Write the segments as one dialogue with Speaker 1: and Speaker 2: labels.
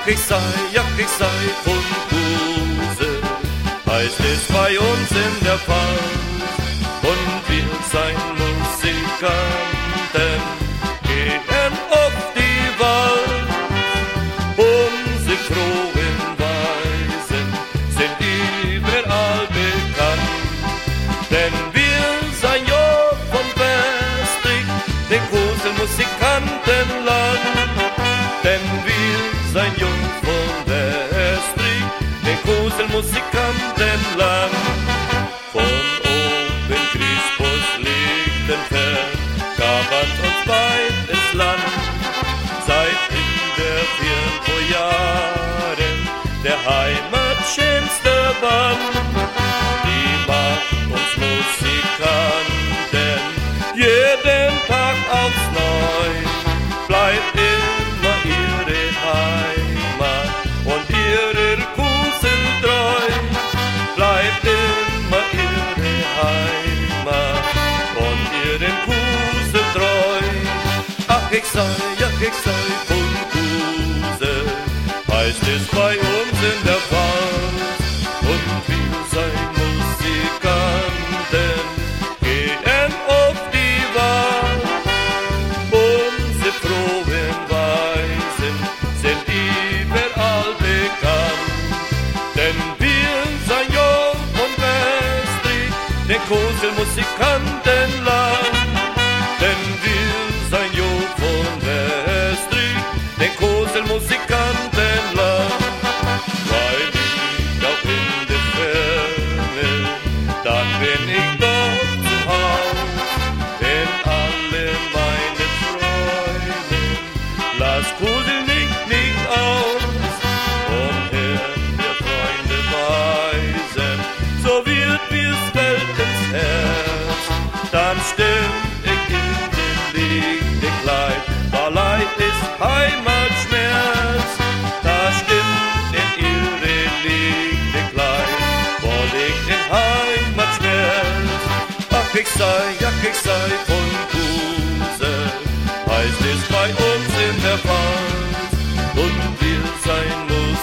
Speaker 1: ich sei von Huse, heißt es bei uns in der Pfalz. Und wir sein Musikanten gehen auf die Wald. Unsere frohen Weisen sind überall bekannt, denn wir sein ja von Westrich, den großen Musikantenland. Denn wir sein ja von Westrich, den großen Musikantenland. Von oben Christus Lichtenfeld gab uns beides Land. Seit vor Jahren der Heimat schönste Band, die macht uns Musikanten jeden Tag aufs Neu. Bleibt immer ihre Heimat und ihrer Kusel treu. Bleibt immer ihre Heimat und ihren Kusel treu. Ach, ich sei von Huse, heißt es bei uns in der Pfalz. Und wir sein Musikanten gehen auf die Wald. Unsere frohen Weisen sind überall bekannt, denn wir sein ja von Westrich, den großen Musikantenland. Denn wir sein ja von Westrich, den großen Musikantenland. Weil ich auch in der Ferne, dann bin ich doch zu Haus. Denn alle meine Freunde, lass Kusel nicht aus. Und der Freunde weisen, so wird mir's fällt ins Herz. Dann stimmt ich in den liegende Kleid, da Leid ist Heimatschmerz. Da stimmt in ihre liegende Kleid, wo liegt in Heimatschmerz. Ach, ich sei von Huse, heißt es bei uns in der Pfalz. Und wir sein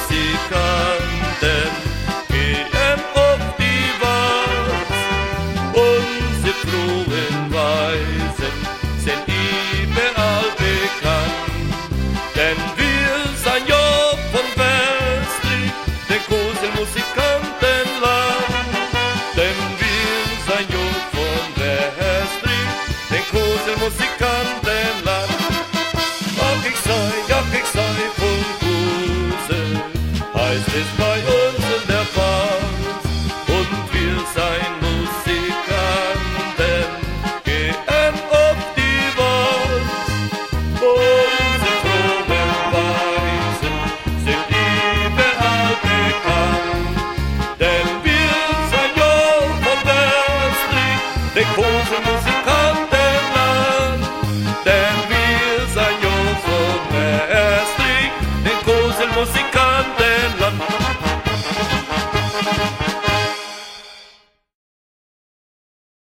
Speaker 1: Musikanten gehen auf die Wald. Unsere frohen Weisen sind überall bekannt, denn wir sein ja von Westrich, den großen Musikantenland. Denn wir sein ja von Westrich, den großen Musikantenland. Ach, ich sei von Huse, heißt es bei uns in der Pfalz. Und wir sein Musikanten gehen auf die Wald. Unsere frohen Weisen sind überall bekannt, denn wir sein ja von Westrich, der große Musikantenland.